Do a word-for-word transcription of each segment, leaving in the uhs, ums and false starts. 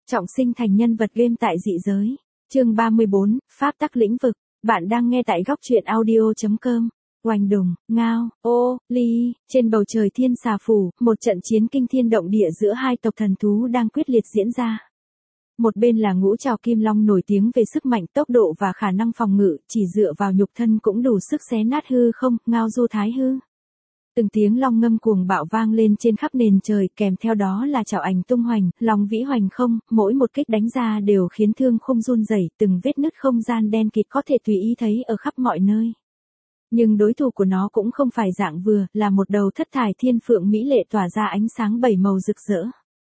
Trọng sinh thành nhân vật game tại dị giới. Chương ba mươi bốn, Pháp tắc lĩnh vực. Bạn đang nghe tại góc truyện audio chấm com. Oanh đùng, ngao, ô, ly, trên bầu trời thiên xà phủ, một trận chiến kinh thiên động địa giữa hai tộc thần thú đang quyết liệt diễn ra. Một bên là ngũ trảo kim long nổi tiếng về sức mạnh, tốc độ và khả năng phòng ngự, chỉ dựa vào nhục thân cũng đủ sức xé nát hư không, ngao du thái hư. Từng tiếng long ngâm cuồng bạo vang lên trên khắp nền trời, kèm theo đó là trảo ảnh tung hoành, long vĩ hoành không, mỗi một kích đánh ra đều khiến thương khung run rẩy, từng vết nứt không gian đen kịt có thể tùy ý thấy ở khắp mọi nơi. Nhưng đối thủ của nó cũng không phải dạng vừa, là một đầu thất thải thiên phượng mỹ lệ tỏa ra ánh sáng bảy màu rực rỡ.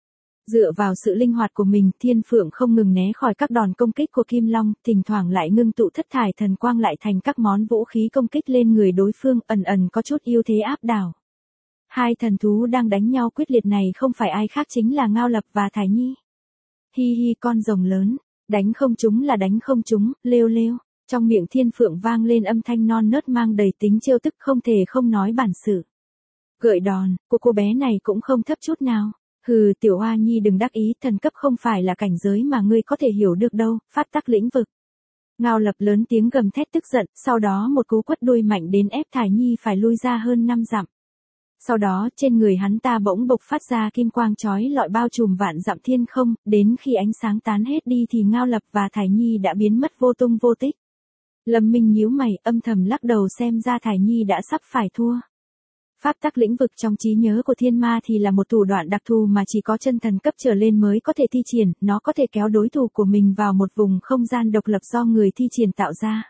Dựa vào sự linh hoạt của mình, thiên phượng không ngừng né khỏi các đòn công kích của kim long, thỉnh thoảng lại ngưng tụ thất thải thần quang lại thành các món vũ khí công kích lên người đối phương, ẩn ẩn có chút ưu thế áp đảo. Hai thần thú đang đánh nhau quyết liệt này không phải ai khác chính là Ngao Lập và Thải Nhi. Hi hi con rồng lớn, đánh không trúng là đánh không trúng, lêu lêu. Trong miệng thiên phượng vang lên âm thanh non nớt mang đầy tính trêu tức, không thể không nói bản sự. Gợi đòn, của cô bé này cũng không thấp chút nào. Hừ, tiểu oa nhi đừng đắc ý, thần cấp không phải là cảnh giới mà ngươi có thể hiểu được đâu, pháp tắc lĩnh vực. Ngao Lập lớn tiếng gầm thét tức giận, sau đó một cú quất đuôi mạnh đến ép Thải Nhi phải lui ra hơn năm dặm. Sau đó, trên người hắn ta bỗng bộc phát ra kim quang chói lọi bao trùm vạn dặm thiên không, đến khi ánh sáng tán hết đi thì Ngao Lập và Thải Nhi đã biến mất vô tung vô tích. Lâm Minh nhíu mày, âm thầm lắc đầu, xem ra Thải Nhi đã sắp phải thua. Pháp tắc lĩnh vực trong trí nhớ của thiên ma thì là một thủ đoạn đặc thù mà chỉ có chân thần cấp trở lên mới có thể thi triển, nó có thể kéo đối thủ của mình vào một vùng không gian độc lập do người thi triển tạo ra.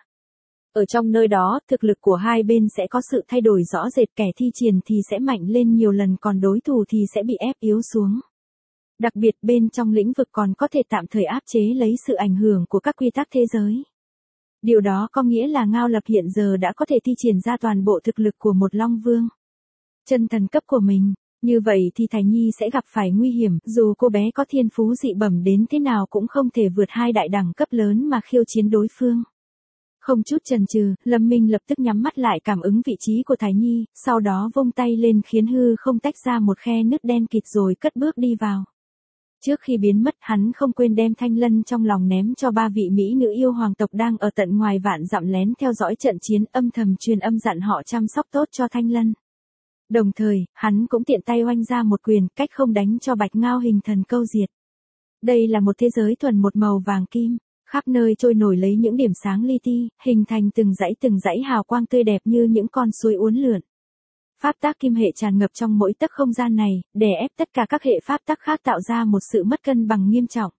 Ở trong nơi đó, thực lực của hai bên sẽ có sự thay đổi rõ rệt, kẻ thi triển thì sẽ mạnh lên nhiều lần còn đối thủ thì sẽ bị ép yếu xuống. Đặc biệt bên trong lĩnh vực còn có thể tạm thời áp chế lấy sự ảnh hưởng của các quy tắc thế giới. Điều đó có nghĩa là Ngao Lập hiện giờ đã có thể thi triển ra toàn bộ thực lực của một Long Vương. Chân thần cấp của mình, như vậy thì Thải Nhi sẽ gặp phải nguy hiểm, dù cô bé có thiên phú dị bẩm đến thế nào cũng không thể vượt hai đại đẳng cấp lớn mà khiêu chiến đối phương. Không chút chần chừ, Lâm Minh lập tức nhắm mắt lại cảm ứng vị trí của Thải Nhi, sau đó vung tay lên khiến hư không tách ra một khe nứt đen kịt rồi cất bước đi vào. Trước khi biến mất, hắn không quên đem thanh lân trong lòng ném cho ba vị mỹ nữ yêu hoàng tộc đang ở tận ngoài vạn dặm lén theo dõi trận chiến, âm thầm truyền âm dặn họ chăm sóc tốt cho thanh lân. Đồng thời, hắn cũng tiện tay oanh ra một quyền, cách không đánh cho Bạch Ngao hình thần câu diệt. Đây là một thế giới thuần một màu vàng kim, khắp nơi trôi nổi lấy những điểm sáng li ti, hình thành từng dãy từng dãy hào quang tươi đẹp như những con suối uốn lượn. Pháp tắc kim hệ tràn ngập trong mỗi tấc không gian này, đè ép tất cả các hệ pháp tắc khác tạo ra một sự mất cân bằng nghiêm trọng.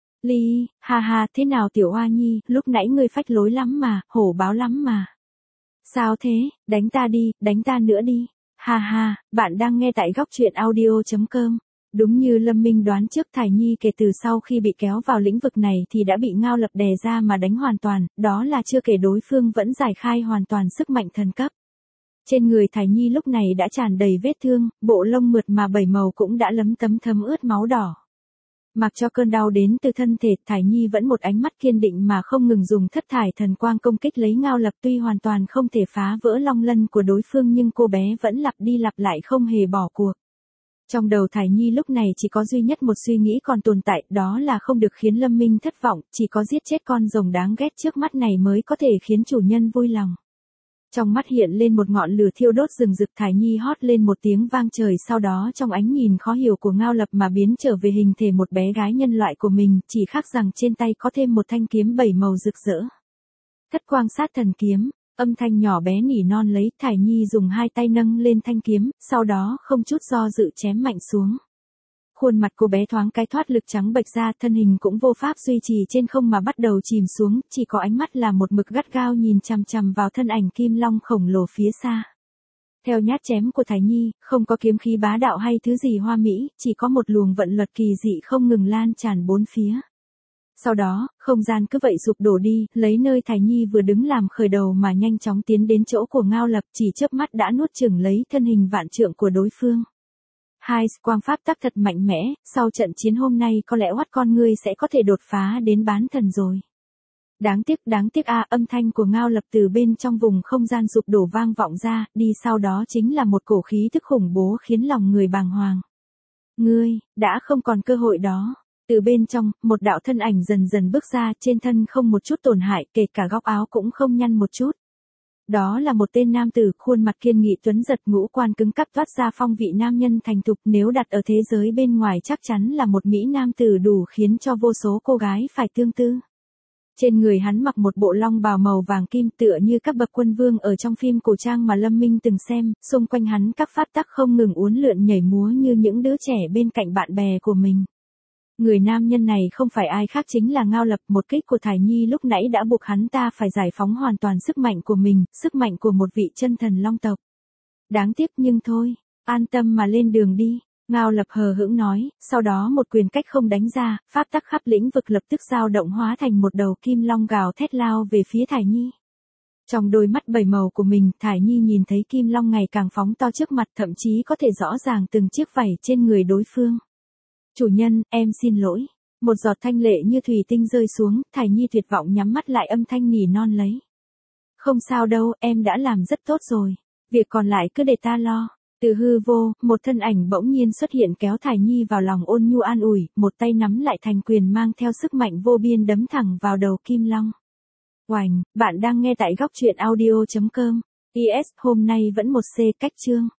Ly, ha ha, thế nào tiểu oa nhi, lúc nãy ngươi phách lối lắm mà, hổ báo lắm mà. Sao thế, đánh ta đi, đánh ta nữa đi. Ha ha, bạn đang nghe tại góc truyện audio chấm com. Đúng như Lâm Minh đoán trước, Thải Nhi kể từ sau khi bị kéo vào lĩnh vực này thì đã bị Ngao Lập đè ra mà đánh hoàn toàn, đó là chưa kể đối phương vẫn giải khai hoàn toàn sức mạnh thần cấp. Trên người Thải Nhi lúc này đã tràn đầy vết thương, bộ lông mượt mà bảy màu cũng đã lấm tấm thấm ướt máu đỏ. Mặc cho cơn đau đến từ thân thể, Thải Nhi vẫn một ánh mắt kiên định mà không ngừng dùng thất thải thần quang công kích lấy Ngao Lập, tuy hoàn toàn không thể phá vỡ long lân của đối phương nhưng cô bé vẫn lặp đi lặp lại không hề bỏ cuộc. Trong đầu Thải Nhi lúc này chỉ có duy nhất một suy nghĩ còn tồn tại, đó là không được khiến Lâm Minh thất vọng, chỉ có giết chết con rồng đáng ghét trước mắt này mới có thể khiến chủ nhân vui lòng. Trong mắt hiện lên một ngọn lửa thiêu đốt rừng rực, Thải Nhi hót lên một tiếng vang trời, sau đó trong ánh nhìn khó hiểu của Ngao Lập mà biến trở về hình thể một bé gái nhân loại của mình, chỉ khác rằng trên tay có thêm một thanh kiếm bảy màu rực rỡ. Thất quang sát thần kiếm, âm thanh nhỏ bé nỉ non lấy, Thải Nhi dùng hai tay nâng lên thanh kiếm, sau đó không chút do dự chém mạnh xuống. Khuôn mặt cô bé thoáng cái thoát lực trắng bệch ra, thân hình cũng vô pháp duy trì trên không mà bắt đầu chìm xuống, chỉ có ánh mắt là một mực gắt gao nhìn chằm chằm vào thân ảnh kim long khổng lồ phía xa. Theo nhát chém của Thải Nhi, không có kiếm khí bá đạo hay thứ gì hoa mỹ, chỉ có một luồng vận luật kỳ dị không ngừng lan tràn bốn phía. Sau đó, không gian cứ vậy sụp đổ đi, lấy nơi Thải Nhi vừa đứng làm khởi đầu mà nhanh chóng tiến đến chỗ của Ngao Lập, chỉ chớp mắt đã nuốt chửng lấy thân hình vạn trượng của đối phương. Hai quang pháp tắc thật mạnh mẽ, sau trận chiến hôm nay có lẽ oắt con ngươi sẽ có thể đột phá đến bán thần rồi. Đáng tiếc, đáng tiếc a, âm thanh của Ngao Lập từ bên trong vùng không gian sụp đổ vang vọng ra, đi sau đó chính là một cổ khí tức khủng bố khiến lòng người bàng hoàng. Ngươi, đã không còn cơ hội đó. Từ bên trong, một đạo thân ảnh dần dần bước ra, trên thân không một chút tổn hại, kể cả góc áo cũng không nhăn một chút. Đó là một tên nam tử, khuôn mặt kiên nghị tuấn giật, ngũ quan cứng cắp, toát ra phong vị nam nhân thành thục, nếu đặt ở thế giới bên ngoài chắc chắn là một mỹ nam tử đủ khiến cho vô số cô gái phải tương tư. Trên người hắn mặc một bộ long bào màu vàng kim, tựa như các bậc quân vương ở trong phim cổ trang mà Lâm Minh từng xem, xung quanh hắn các pháp tắc không ngừng uốn lượn nhảy múa như những đứa trẻ bên cạnh bạn bè của mình. Người nam nhân này không phải ai khác chính là Ngao Lập, một kích của Thải Nhi lúc nãy đã buộc hắn ta phải giải phóng hoàn toàn sức mạnh của mình, sức mạnh của một vị chân thần long tộc. Đáng tiếc nhưng thôi, an tâm mà lên đường đi. Ngao Lập hờ hững nói, sau đó một quyền cách không đánh ra, pháp tắc khắp lĩnh vực lập tức dao động hóa thành một đầu kim long gào thét lao về phía Thải Nhi. Trong đôi mắt bảy màu của mình, Thải Nhi nhìn thấy kim long ngày càng phóng to trước mặt, thậm chí có thể rõ ràng từng chiếc vảy trên người đối phương. Chủ nhân, em xin lỗi. Một giọt thanh lệ như thủy tinh rơi xuống, Thải Nhi tuyệt vọng nhắm mắt lại, âm thanh nỉ non lấy. Không sao đâu, em đã làm rất tốt rồi. Việc còn lại cứ để ta lo. Từ hư vô, một thân ảnh bỗng nhiên xuất hiện kéo Thải Nhi vào lòng, ôn nhu an ủi, một tay nắm lại thành quyền mang theo sức mạnh vô biên đấm thẳng vào đầu kim long. Oành, bạn đang nghe tại góc truyện audio chấm com. i ét hôm nay vẫn một C cách chương.